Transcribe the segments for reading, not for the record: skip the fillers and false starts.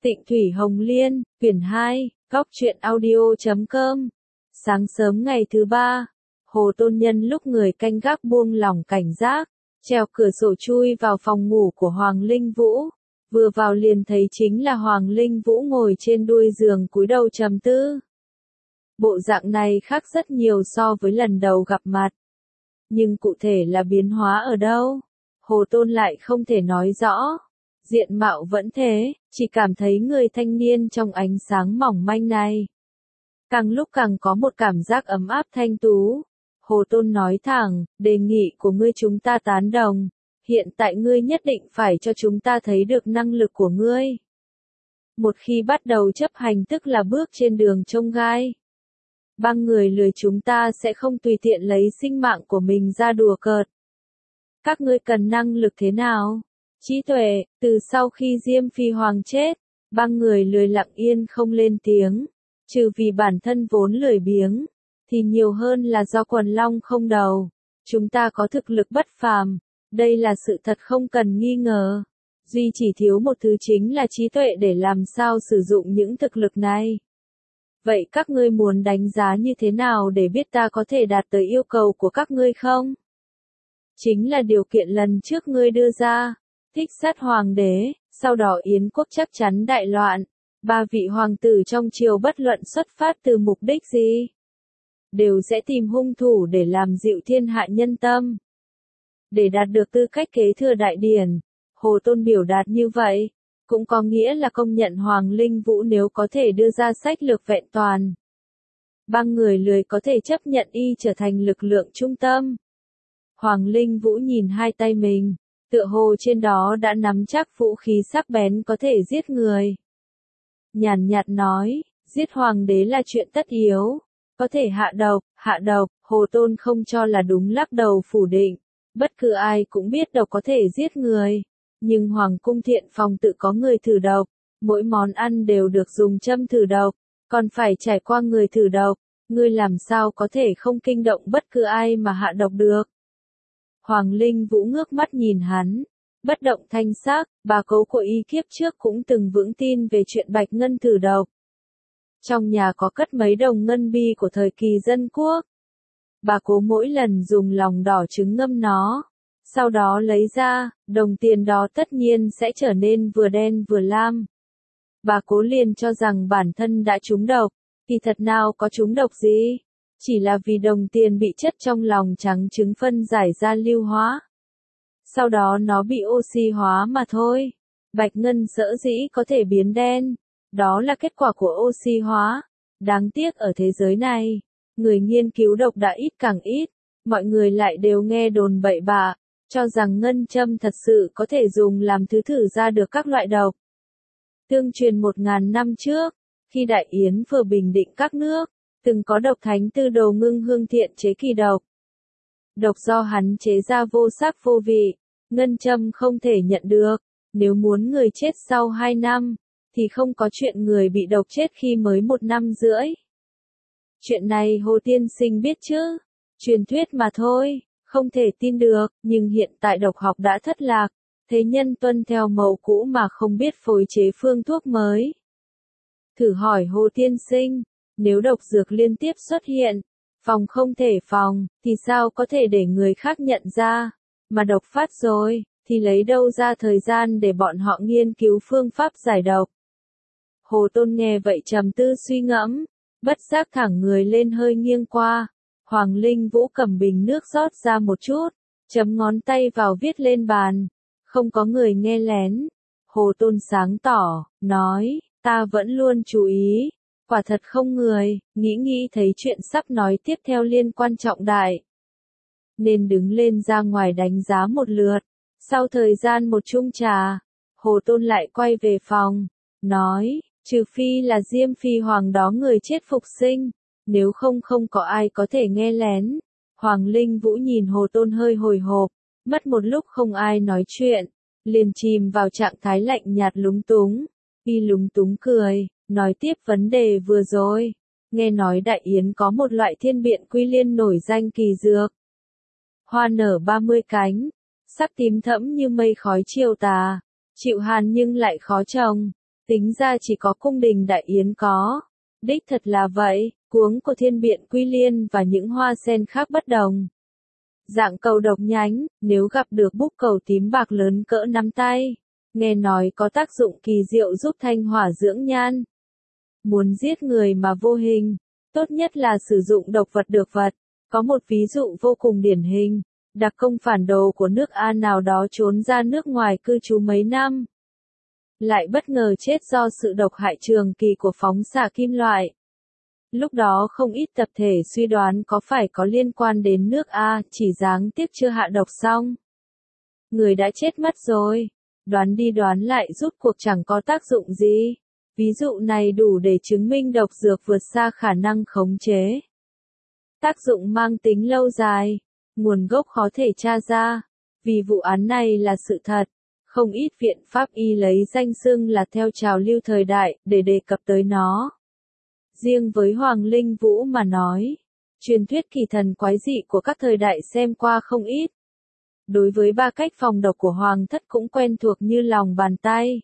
Tịnh Thủy Hồng Liên, quyển 2, góc truyện audio.com. Sáng sớm ngày thứ ba, Hồ Tôn Nhân lúc người canh gác buông lỏng cảnh giác, trèo cửa sổ chui vào phòng ngủ của Hoàng Linh Vũ. Vừa vào liền thấy chính là Hoàng Linh Vũ ngồi trên đuôi giường cúi đầu trầm tư. Bộ dạng này khác rất nhiều so với lần đầu gặp mặt. Nhưng cụ thể là biến hóa ở đâu? Hồ Tôn lại không thể nói rõ. Diện mạo vẫn thế, chỉ cảm thấy người thanh niên trong ánh sáng mỏng manh này. Càng lúc càng có một cảm giác ấm áp thanh tú. Hồ Tôn nói thẳng, đề nghị của ngươi chúng ta tán đồng. Hiện tại ngươi nhất định phải cho chúng ta thấy được năng lực của ngươi. Một khi bắt đầu chấp hành tức là bước trên đường chông gai. Băng người lười chúng ta sẽ không tùy tiện lấy sinh mạng của mình ra đùa cợt. Các ngươi cần năng lực thế nào? Trí tuệ, từ sau khi Diêm Phi Hoàng chết, băng người lười lặng yên không lên tiếng, trừ vì bản thân vốn lười biếng, thì nhiều hơn là do quần long không đầu. Chúng ta có thực lực bất phàm, đây là sự thật không cần nghi ngờ. Duy chỉ thiếu một thứ chính là trí tuệ để làm sao sử dụng những thực lực này. Vậy các ngươi muốn đánh giá như thế nào để biết ta có thể đạt tới yêu cầu của các ngươi không? Chính là điều kiện lần trước ngươi đưa ra. Thích sát hoàng đế, sau đó Yến quốc chắc chắn đại loạn. Ba vị hoàng tử trong triều bất luận xuất phát từ mục đích gì, đều sẽ tìm hung thủ để làm dịu thiên hạ nhân tâm. Để đạt được tư cách kế thừa đại điển, Hồ Tôn biểu đạt như vậy, cũng có nghĩa là công nhận Hoàng Linh Vũ nếu có thể đưa ra sách lược vẹn toàn. Băng người lười có thể chấp nhận y trở thành lực lượng trung tâm. Hoàng Linh Vũ nhìn hai tay mình. Tựa hồ trên đó đã nắm chắc vũ khí sắc bén có thể giết người. Nhàn nhạt nói, giết hoàng đế là chuyện tất yếu. Có thể hạ độc, Hồ Tôn không cho là đúng lắc đầu phủ định. Bất cứ ai cũng biết độc có thể giết người. Nhưng Hoàng cung Thiện Phòng tự có người thử độc. Mỗi món ăn đều được dùng châm thử độc. Còn phải trải qua người thử độc. Ngươi làm sao có thể không kinh động bất cứ ai mà hạ độc được. Hoàng Linh Vũ ngước mắt nhìn hắn, bất động thanh sắc, bà cố của y kiếp trước cũng từng vững tin về chuyện Bạch Ngân thử độc. Trong nhà có cất mấy đồng ngân bi của thời kỳ dân quốc. Bà cố mỗi lần dùng lòng đỏ trứng ngâm nó, sau đó lấy ra, đồng tiền đó tất nhiên sẽ trở nên vừa đen vừa lam. Bà cố liền cho rằng bản thân đã trúng độc, thì thật nào có trúng độc gì? Chỉ là vì đồng tiền bị chất trong lòng trắng trứng phân giải ra lưu hóa. Sau đó nó bị oxy hóa mà thôi. Bạch ngân sở dĩ có thể biến đen. Đó là kết quả của oxy hóa. Đáng tiếc ở thế giới này, người nghiên cứu độc đã ít càng ít. Mọi người lại đều nghe đồn bậy bạ, cho rằng ngân châm thật sự có thể dùng làm thứ thử ra được các loại độc. Tương truyền 1000 năm trước, khi Đại Yến vừa bình định các nước, từng có độc thánh Tư Đồ Ngưng Hương Thiện chế kỳ độc. Độc do hắn chế ra vô sắc vô vị, ngân châm không thể nhận được. Nếu muốn người chết sau 2 năm, thì không có chuyện người bị độc chết khi mới 1 năm rưỡi. Chuyện này Hồ Tiên Sinh biết chứ? Truyền thuyết mà thôi, không thể tin được, nhưng hiện tại độc học đã thất lạc. Thế nhân tuân theo mẫu cũ mà không biết phối chế phương thuốc mới. Thử hỏi Hồ Tiên Sinh, nếu độc dược liên tiếp xuất hiện, phòng không thể phòng, thì sao có thể để người khác nhận ra, mà độc phát rồi, thì lấy đâu ra thời gian để bọn họ nghiên cứu phương pháp giải độc. Hồ Tôn nghe vậy trầm tư suy ngẫm, bất giác thẳng người lên hơi nghiêng qua. Hoàng Linh Vũ cầm bình nước rót ra một chút, chấm ngón tay vào viết lên bàn. Không có người nghe lén. Hồ Tôn sáng tỏ, nói, ta vẫn luôn chú ý. Quả thật không người, nghĩ thấy chuyện sắp nói tiếp theo liên quan trọng đại. Nên đứng lên ra ngoài đánh giá một lượt. Sau thời gian một chung trà, Hồ Tôn lại quay về phòng, nói, trừ phi là Diêm Phi Hoàng đó người chết phục sinh, nếu không có ai có thể nghe lén. Hoàng Linh Vũ nhìn Hồ Tôn hơi hồi hộp, mất một lúc không ai nói chuyện, liền chìm vào trạng thái lạnh nhạt lúng túng. Y lúng túng cười, nói tiếp vấn đề vừa rồi. Nghe nói Đại Yến có một loại thiên biện quy liên nổi danh kỳ dược. Hoa nở 30 cánh, sắc tím thẫm như mây khói chiều tà, chịu hàn nhưng lại khó trồng. Tính ra chỉ có cung đình Đại Yến có. Đích thật là vậy, cuống của Thiên Biện Quy Liên và những hoa sen khác bất đồng. Dạng cầu độc nhánh, nếu gặp được búp cầu tím bạc lớn cỡ nắm tay, nghe nói có tác dụng kỳ diệu giúp thanh hỏa dưỡng nhan. Muốn giết người mà vô hình, tốt nhất là sử dụng độc vật được vật. Có một ví dụ vô cùng điển hình, đặc công phản đồ của nước A nào đó trốn ra nước ngoài cư trú mấy năm. Lại bất ngờ chết do sự độc hại trường kỳ của phóng xạ kim loại. Lúc đó không ít tập thể suy đoán có phải có liên quan đến nước A, chỉ đáng tiếc chưa hạ độc xong. Người đã chết mất rồi, đoán đi đoán lại rút cuộc chẳng có tác dụng gì. Ví dụ này đủ để chứng minh độc dược vượt xa khả năng khống chế. Tác dụng mang tính lâu dài, nguồn gốc khó thể tra ra. Vì vụ án này là sự thật, không ít viện pháp y lấy danh xưng là theo trào lưu thời đại để đề cập tới nó. Riêng với Hoàng Linh Vũ mà nói, truyền thuyết kỳ thần quái dị của các thời đại xem qua không ít. Đối với ba cách phòng độc của Hoàng thất cũng quen thuộc như lòng bàn tay.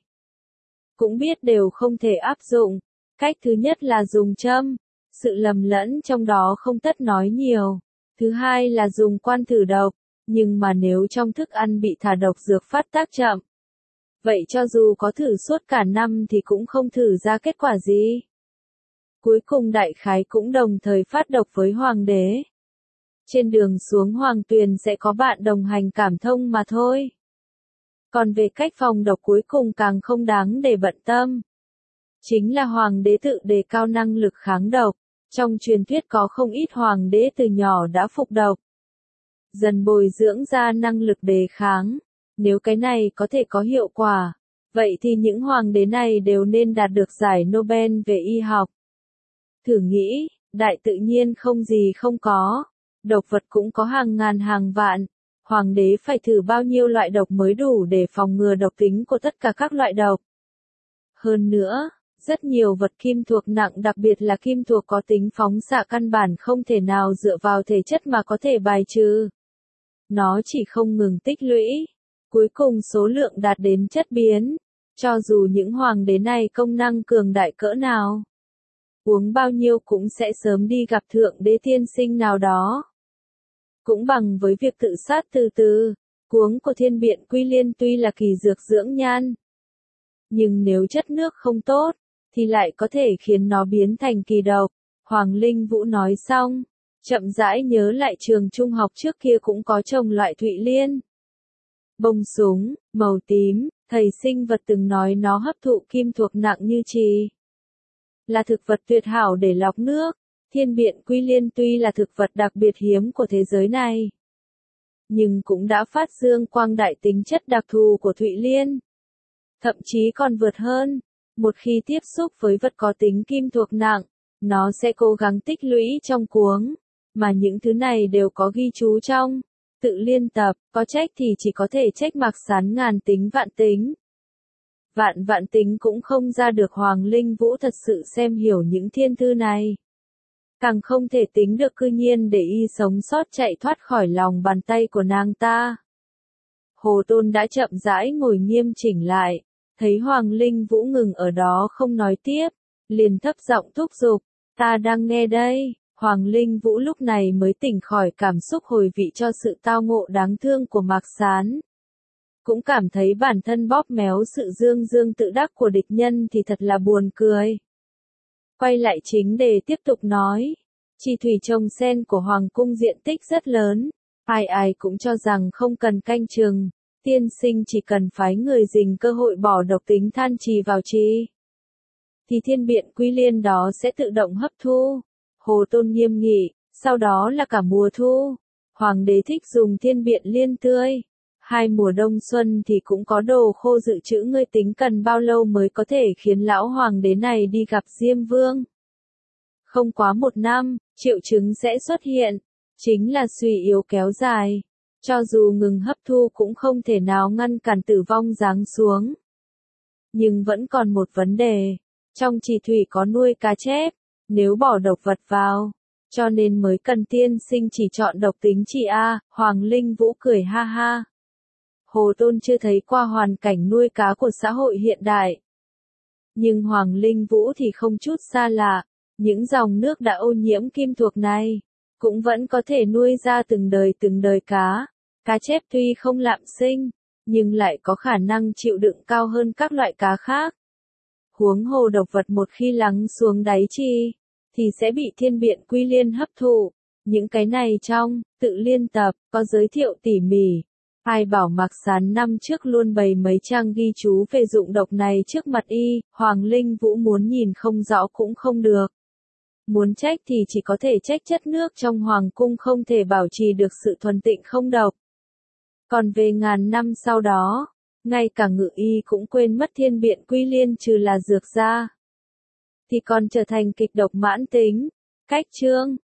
Cũng biết đều không thể áp dụng. Cách thứ nhất là dùng châm. Sự lầm lẫn trong đó không tất nói nhiều. Thứ hai là dùng quan thử độc. Nhưng mà nếu trong thức ăn bị thả độc dược phát tác chậm, vậy cho dù có thử suốt cả năm thì cũng không thử ra kết quả gì. Cuối cùng đại khái cũng đồng thời phát độc với hoàng đế. Trên đường xuống hoàng tuyền sẽ có bạn đồng hành cảm thông mà thôi. Còn về cách phòng độc cuối cùng càng không đáng để bận tâm. Chính là hoàng đế tự đề cao năng lực kháng độc. Trong truyền thuyết có không ít hoàng đế từ nhỏ đã phục độc. Dần bồi dưỡng ra năng lực đề kháng. Nếu cái này có thể có hiệu quả, vậy thì những hoàng đế này đều nên đạt được giải Nobel về y học. Thử nghĩ, đại tự nhiên không gì không có. Độc vật cũng có hàng ngàn hàng vạn. Hoàng đế phải thử bao nhiêu loại độc mới đủ để phòng ngừa độc tính của tất cả các loại độc. Hơn nữa, rất nhiều vật kim thuộc nặng đặc biệt là kim thuộc có tính phóng xạ căn bản không thể nào dựa vào thể chất mà có thể bài trừ. Nó chỉ không ngừng tích lũy. Cuối cùng số lượng đạt đến chất biến. Cho dù những hoàng đế này công năng cường đại cỡ nào, uống bao nhiêu cũng sẽ sớm đi gặp thượng đế tiên sinh nào đó. Cũng bằng với việc tự sát từ từ, cuống của Thiên Biện Quy Liên tuy là kỳ dược dưỡng nhan, nhưng nếu chất nước không tốt, thì lại có thể khiến nó biến thành kỳ độc. Hoàng Linh Vũ nói xong, chậm rãi nhớ lại trường trung học trước kia cũng có trồng loại thụy liên. Bông súng, màu tím, thầy sinh vật từng nói nó hấp thụ kim thuộc nặng như chì. Là thực vật tuyệt hảo để lọc nước. Thiên Biện Quy Liên tuy là thực vật đặc biệt hiếm của thế giới này, nhưng cũng đã phát dương quang đại tính chất đặc thù của thụy liên. Thậm chí còn vượt hơn, một khi tiếp xúc với vật có tính kim thuộc nặng, nó sẽ cố gắng tích lũy trong cuống, mà những thứ này đều có ghi chú trong tự liên tập, có trách thì chỉ có thể trách Mạc Sán ngàn tính vạn tính. Vạn tính cũng không ra được Hoàng Linh Vũ thật sự xem hiểu những thiên thư này. Càng không thể tính được cư nhiên để y sống sót chạy thoát khỏi lòng bàn tay của nàng ta. Hồ Tôn đã chậm rãi ngồi nghiêm chỉnh lại, thấy Hoàng Linh Vũ ngừng ở đó không nói tiếp, liền thấp giọng thúc giục, ta đang nghe đây. Hoàng Linh Vũ lúc này mới tỉnh khỏi cảm xúc hồi vị cho sự tao ngộ đáng thương của Mạc Sán. Cũng cảm thấy bản thân bóp méo sự dương dương tự đắc của địch nhân thì thật là buồn cười. Quay lại chính đề tiếp tục nói, chi thủy trồng sen của Hoàng cung diện tích rất lớn, ai ai cũng cho rằng không cần canh chừng, tiên sinh chỉ cần phái người dình cơ hội bỏ độc tính than trì vào chi, thì Thiên Biện Quy Liên đó sẽ tự động hấp thu. Hồ Tôn nghiêm nghị, sau đó là cả mùa thu, Hoàng đế thích dùng Thiên Biện Liên tươi. 2 mùa đông xuân thì cũng có đồ khô dự trữ, ngươi tính cần bao lâu mới có thể khiến lão hoàng đế này đi gặp Diêm Vương. Không quá 1 năm, triệu chứng sẽ xuất hiện, chính là suy yếu kéo dài. Cho dù ngừng hấp thu cũng không thể nào ngăn cản tử vong giáng xuống. Nhưng vẫn còn một vấn đề, trong trì thủy có nuôi cá chép, nếu bỏ độc vật vào, cho nên mới cần tiên sinh chỉ chọn độc tính trị A. Hoàng Linh Vũ cười ha ha. Hồ Tôn chưa thấy qua hoàn cảnh nuôi cá của xã hội hiện đại, Nhưng Hoàng Linh Vũ thì không chút xa lạ, những dòng nước đã ô nhiễm kim thuộc này, cũng vẫn có thể nuôi ra từng đời cá. Cá chép tuy không lạm sinh, nhưng lại có khả năng chịu đựng cao hơn các loại cá khác. Huống hồ độc vật một khi lắng xuống đáy chi, thì sẽ bị thiên biện quy liên hấp thụ. Những cái này trong tự liên tập có giới thiệu tỉ mỉ. Ai bảo Mạc Sán năm trước luôn bày mấy trang ghi chú về dụng độc này trước mặt y, Hoàng Linh Vũ muốn nhìn không rõ cũng không được. Muốn trách thì chỉ có thể trách chất nước trong hoàng cung không thể bảo trì được sự thuần tịnh không độc. Còn về ngàn năm sau đó, ngay cả Ngự Y cũng quên mất thiên biện quy liên trừ là dược ra, thì còn trở thành kịch độc mãn tính. Cách chương